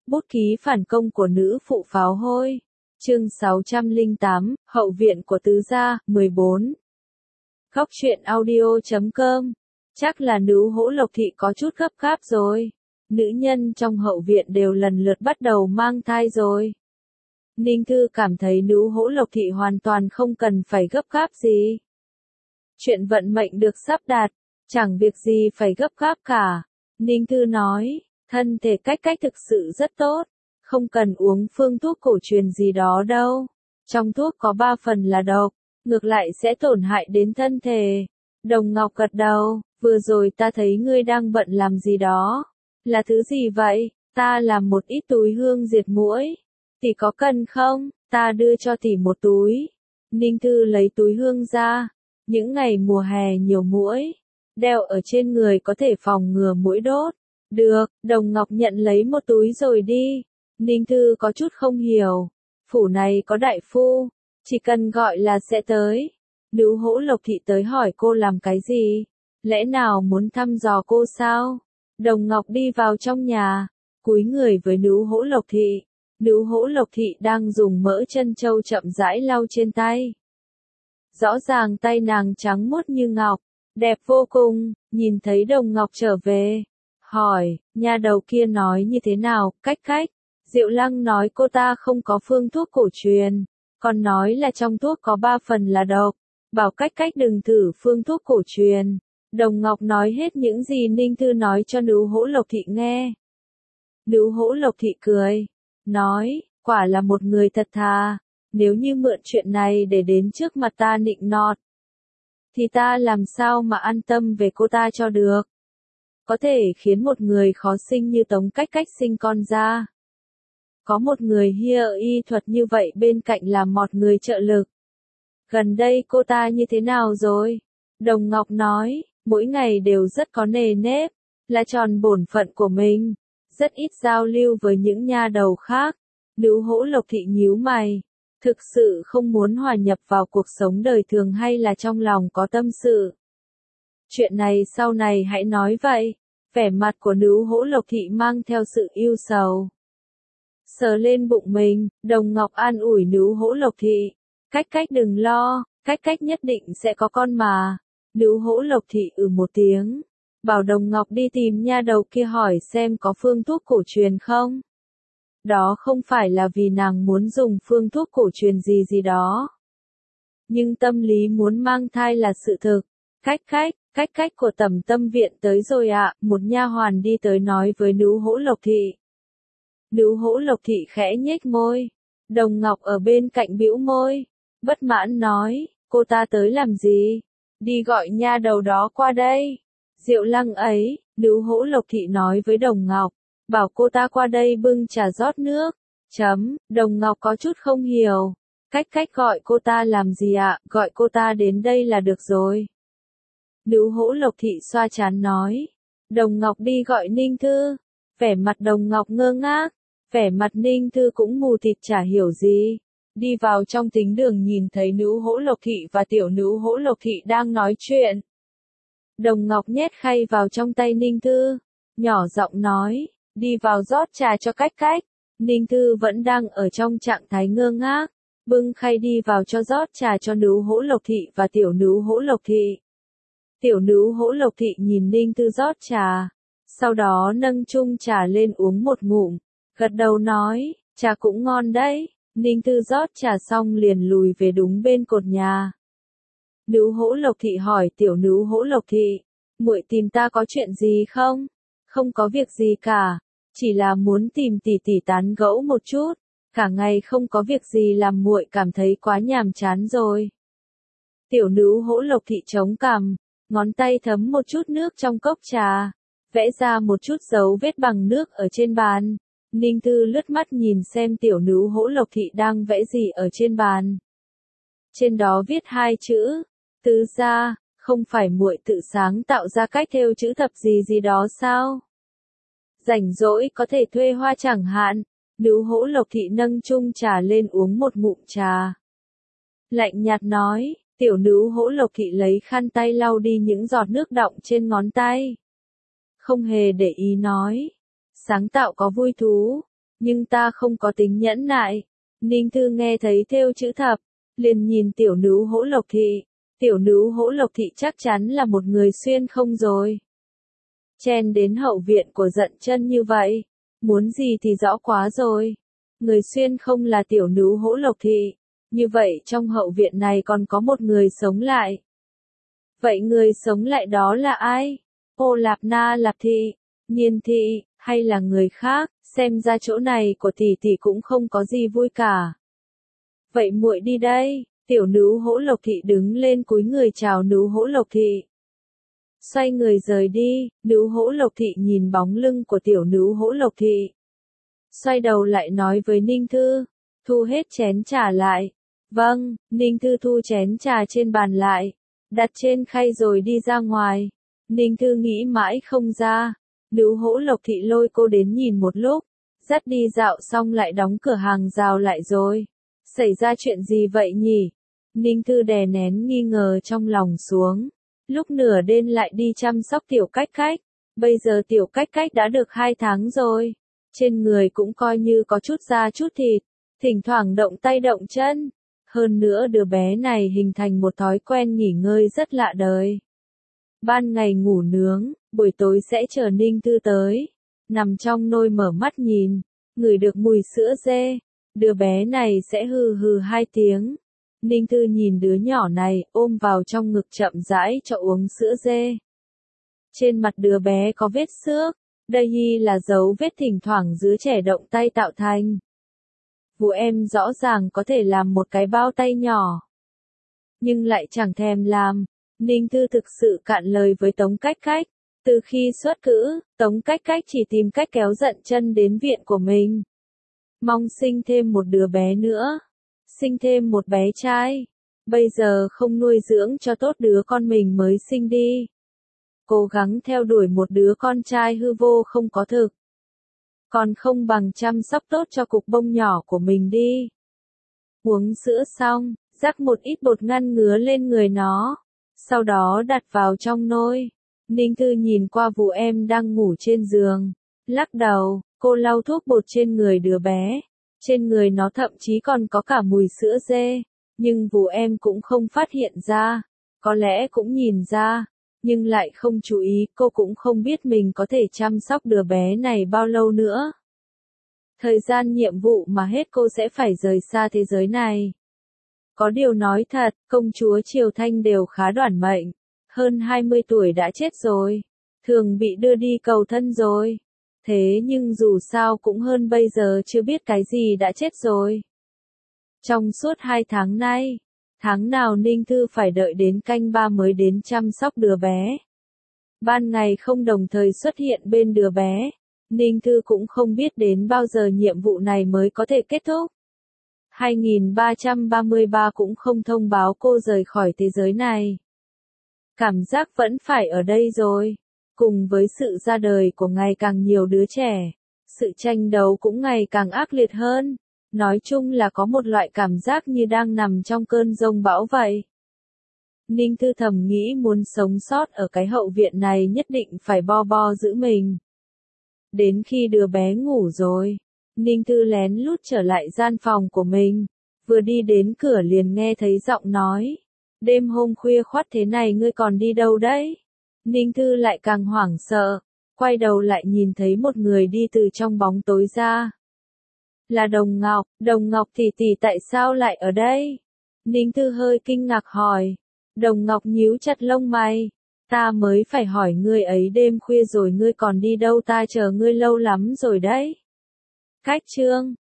Bút ký phản công của nữ phụ pháo hôi. Chương 608, Hậu viện của tứ gia, 14. Góc truyện audio.com. Chắc là nữ hỗ Lộc Thị có chút gấp gáp rồi. Nữ nhân trong hậu viện đều lần lượt bắt đầu mang thai rồi. Ninh Thư cảm thấy nữ hỗ Lộc Thị hoàn toàn không cần phải gấp gáp gì. Chuyện vận mệnh được sắp đặt, chẳng việc gì phải gấp gáp cả. Ninh Thư nói, thân thể cách thực sự rất tốt, không cần uống phương thuốc cổ truyền gì đó đâu. Trong thuốc có 3 phần là độc, ngược lại sẽ tổn hại đến thân thể. Đồng Ngọc gật đầu, vừa rồi ta thấy ngươi đang bận làm gì đó. Là thứ gì vậy? Ta làm một ít túi hương diệt muỗi. Tỷ có cần không? Ta đưa cho tỷ một túi. Ninh Thư lấy túi hương ra. Những ngày mùa hè nhiều muỗi, đeo ở trên người có thể phòng ngừa muỗi đốt. Được, Đồng Ngọc nhận lấy một túi rồi đi. Ninh Thư có chút không hiểu. Phủ này có đại phu, chỉ cần gọi là sẽ tới. Nữ hỗ Lộc Thị tới hỏi cô làm cái gì? Lẽ nào muốn thăm dò cô sao? Đồng Ngọc đi vào trong nhà, cúi người với nữ hỗ Lộc Thị. Nữ hỗ Lộc Thị đang dùng mỡ trân châu chậm rãi lau trên tay. Rõ ràng tay nàng trắng muốt như ngọc, đẹp vô cùng. Nhìn thấy Đồng Ngọc trở về, hỏi, nha đầu kia nói như thế nào? Cách. Diệu Lăng nói cô ta không có phương thuốc cổ truyền, còn nói là trong thuốc có 3 phần là độc, bảo cách đừng thử phương thuốc cổ truyền. Đồng Ngọc nói hết những gì Ninh Thư nói cho nữ hỗ Lộc Thị nghe. Nữ hỗ Lộc Thị cười, nói, quả là một người thật thà, nếu như mượn chuyện này để đến trước mặt ta nịnh nọt, thì ta làm sao mà an tâm về cô ta cho được. Có thể khiến một người khó sinh như Tống Cách sinh con ra. Có một người hia y thuật như vậy bên cạnh là một người trợ lực. Gần đây cô ta như thế nào rồi? Đồng Ngọc nói, mỗi ngày đều rất có nề nếp, là tròn bổn phận của mình, rất ít giao lưu với những nha đầu khác. Nữ hỗ Lộc Thị nhíu mày, thực sự không muốn hòa nhập vào cuộc sống đời thường hay là trong lòng có tâm sự? Chuyện này sau này hãy nói vậy. Vẻ mặt của nữ hỗ Lộc Thị mang theo sự ưu sầu. Sờ lên bụng mình, Đồng Ngọc an ủi nữ hỗ Lộc Thị. Cách đừng lo, cách nhất định sẽ có con mà. Nữ hỗ Lộc Thị một tiếng, bảo Đồng Ngọc đi tìm nha đầu kia hỏi xem có phương thuốc cổ truyền không. Đó không phải là vì nàng muốn dùng phương thuốc cổ truyền gì đó. Nhưng tâm lý muốn mang thai là sự thực. Cách của Tẩm Tâm viện tới rồi ạ. Một nha hoàn đi tới nói với nữ hỗ Lộc Thị. Nữ hỗ Lộc Thị khẽ nhếch môi. Đồng Ngọc ở bên cạnh bĩu môi, bất mãn nói, cô ta tới làm gì? Đi gọi nha đầu đó qua đây. Diệu Lăng ấy, nữ hỗ Lộc Thị nói với Đồng Ngọc, bảo cô ta qua đây bưng trà rót nước. Đồng Ngọc có chút không hiểu. Cách gọi cô ta làm gì ạ? Gọi cô ta đến đây là được rồi. Nữ hỗ Lộc Thị xoa trán nói. Đồng Ngọc đi gọi Ninh Thư. Vẻ mặt Đồng Ngọc ngơ ngác. Vẻ mặt Ninh Thư cũng mù tịt chả hiểu gì. Đi vào trong tính đường nhìn thấy nữ hỗ Lộc Thị và tiểu nữ hỗ Lộc Thị đang nói chuyện. Đồng Ngọc nhét khay vào trong tay Ninh Thư, nhỏ giọng nói, đi vào rót trà cho cách. Ninh Thư vẫn đang ở trong trạng thái ngơ ngác, bưng khay đi vào cho rót trà cho nữ hỗ Lộc Thị và tiểu nữ hỗ Lộc Thị. Tiểu nữ hỗ Lộc Thị nhìn Ninh Thư rót trà, sau đó nâng chung trà lên uống một ngụm, gật đầu nói, trà cũng ngon đấy. Ninh Thư rót trà xong liền lùi về đúng bên cột nhà. Nữ hỗ Lộc Thị hỏi tiểu nữ hỗ Lộc Thị, muội tìm ta có chuyện gì không? Không có việc gì cả, chỉ là muốn tìm tỷ tán gẫu một chút, cả ngày không có việc gì làm muội cảm thấy quá nhàm chán rồi. Tiểu nữ hỗ Lộc Thị chống cằm, ngón tay thấm một chút nước trong cốc trà, vẽ ra một chút dấu vết bằng nước ở trên bàn. Ninh Thư lướt mắt nhìn xem tiểu nữ hỗ Lộc Thị đang vẽ gì ở trên bàn. Trên đó viết 2 chữ, tứ gia, không phải muội tự sáng tạo ra cách thêu chữ thập gì đó sao? Rảnh rỗi có thể thuê hoa chẳng hạn. Nữ hỗ Lộc Thị nâng chung trà lên uống một ngụm trà. Lạnh nhạt nói, tiểu nữ hỗ Lộc Thị lấy khăn tay lau đi những giọt nước đọng trên ngón tay. Không hề để ý nói. Sáng tạo có vui thú, nhưng ta không có tính nhẫn nại. Ninh Thư nghe thấy thêu chữ thập, liền nhìn tiểu nữ Hỗ Lộc Thị. Tiểu nữ Hỗ Lộc Thị chắc chắn là một người xuyên không rồi. Chen đến hậu viện của Dận Chân như vậy, muốn gì thì rõ quá rồi. Người xuyên không là tiểu nữ Hỗ Lộc Thị, như vậy trong hậu viện này còn có một người sống lại. Vậy người sống lại đó là ai? Ô Lạp Na Lạp Thị, Niên Thị, hay là người khác? Xem ra chỗ này của tỷ tỷ cũng không có gì vui cả. Vậy muội đi đây. Tiểu nữ Hỗ Lộc Thị đứng lên cúi người chào nữ Hỗ Lộc Thị. Xoay người rời đi, nữ Hỗ Lộc Thị nhìn bóng lưng của tiểu nữ Hỗ Lộc Thị. Xoay đầu lại nói với Ninh Thư, thu hết chén trà lại. Vâng, Ninh Thư thu chén trà trên bàn lại, đặt trên khay rồi đi ra ngoài. Ninh Thư nghĩ mãi không ra, nữ Hỗ Lộc Thị lôi cô đến nhìn một lúc, dắt đi dạo xong lại đóng cửa hàng rào lại rồi. Xảy ra chuyện gì vậy nhỉ? Ninh Thư đè nén nghi ngờ trong lòng xuống. Lúc nửa đêm lại đi chăm sóc tiểu Cách Cách. Bây giờ tiểu Cách Cách đã được 2 tháng rồi. Trên người cũng coi như có chút da chút thịt. Thỉnh thoảng động tay động chân. Hơn nữa đứa bé này hình thành một thói quen nghỉ ngơi rất lạ đời. Ban ngày ngủ nướng, buổi tối sẽ chờ Ninh Thư tới. Nằm trong nôi mở mắt nhìn, ngửi được mùi sữa dê. Đứa bé này sẽ hừ hừ 2 tiếng. Ninh Thư nhìn đứa nhỏ này, ôm vào trong ngực chậm rãi cho uống sữa dê. Trên mặt đứa bé có vết xước, đây là dấu vết thỉnh thoảng đứa trẻ động tay tạo thành. Vụ em rõ ràng có thể làm một cái bao tay nhỏ, nhưng lại chẳng thèm làm. Ninh Thư thực sự cạn lời với Tống Cách Cách. Từ khi xuất cữ, Tống Cách Cách chỉ tìm cách kéo Dận Chân đến viện của mình. Mong sinh thêm một đứa bé nữa. Sinh thêm một bé trai. Bây giờ không nuôi dưỡng cho tốt đứa con mình mới sinh đi. Cố gắng theo đuổi một đứa con trai hư vô không có thực. Còn không bằng chăm sóc tốt cho cục bông nhỏ của mình đi. Uống sữa xong, rắc một ít bột ngăn ngứa lên người nó. Sau đó đặt vào trong nôi. Ninh Thư nhìn qua Vụ Em đang ngủ trên giường. Lắc đầu, cô lau thuốc bột trên người đứa bé. Trên người nó thậm chí còn có cả mùi sữa dê. Nhưng Vụ Em cũng không phát hiện ra. Có lẽ cũng nhìn ra. Nhưng lại không chú ý, cô cũng không biết mình có thể chăm sóc đứa bé này bao lâu nữa. Thời gian nhiệm vụ mà hết cô sẽ phải rời xa thế giới này. Có điều nói thật, công chúa Triều Thanh đều khá đoản mệnh. Hơn 20 tuổi đã chết rồi. Thường bị đưa đi cầu thân rồi. Thế nhưng dù sao cũng hơn bây giờ chưa biết cái gì đã chết rồi. Trong suốt 2 tháng nay, tháng nào Ninh Thư phải đợi đến canh 3 mới đến chăm sóc đứa bé. Ban ngày không đồng thời xuất hiện bên đứa bé. Ninh Thư cũng không biết đến bao giờ nhiệm vụ này mới có thể kết thúc. 2333 cũng không thông báo cô rời khỏi thế giới này. Cảm giác vẫn phải ở đây rồi. Cùng với sự ra đời của ngày càng nhiều đứa trẻ, sự tranh đấu cũng ngày càng ác liệt hơn. Nói chung là có một loại cảm giác như đang nằm trong cơn giông bão vậy. Ninh Thư thầm nghĩ muốn sống sót ở cái hậu viện này nhất định phải bo giữ mình. Đến khi đứa bé ngủ rồi, Ninh Thư lén lút trở lại gian phòng của mình. Vừa đi đến cửa liền nghe thấy giọng nói. Đêm hôm khuya khoắt thế này ngươi còn đi đâu đấy? Ninh Thư lại càng hoảng sợ. Quay đầu lại nhìn thấy một người đi từ trong bóng tối ra. Là Đồng Ngọc tỷ tỷ tại sao lại ở đây? Ninh Thư hơi kinh ngạc hỏi. Đồng Ngọc nhíu chặt lông mày. Ta mới phải hỏi ngươi ấy, đêm khuya rồi ngươi còn đi đâu, ta chờ ngươi lâu lắm rồi đấy. Cách chương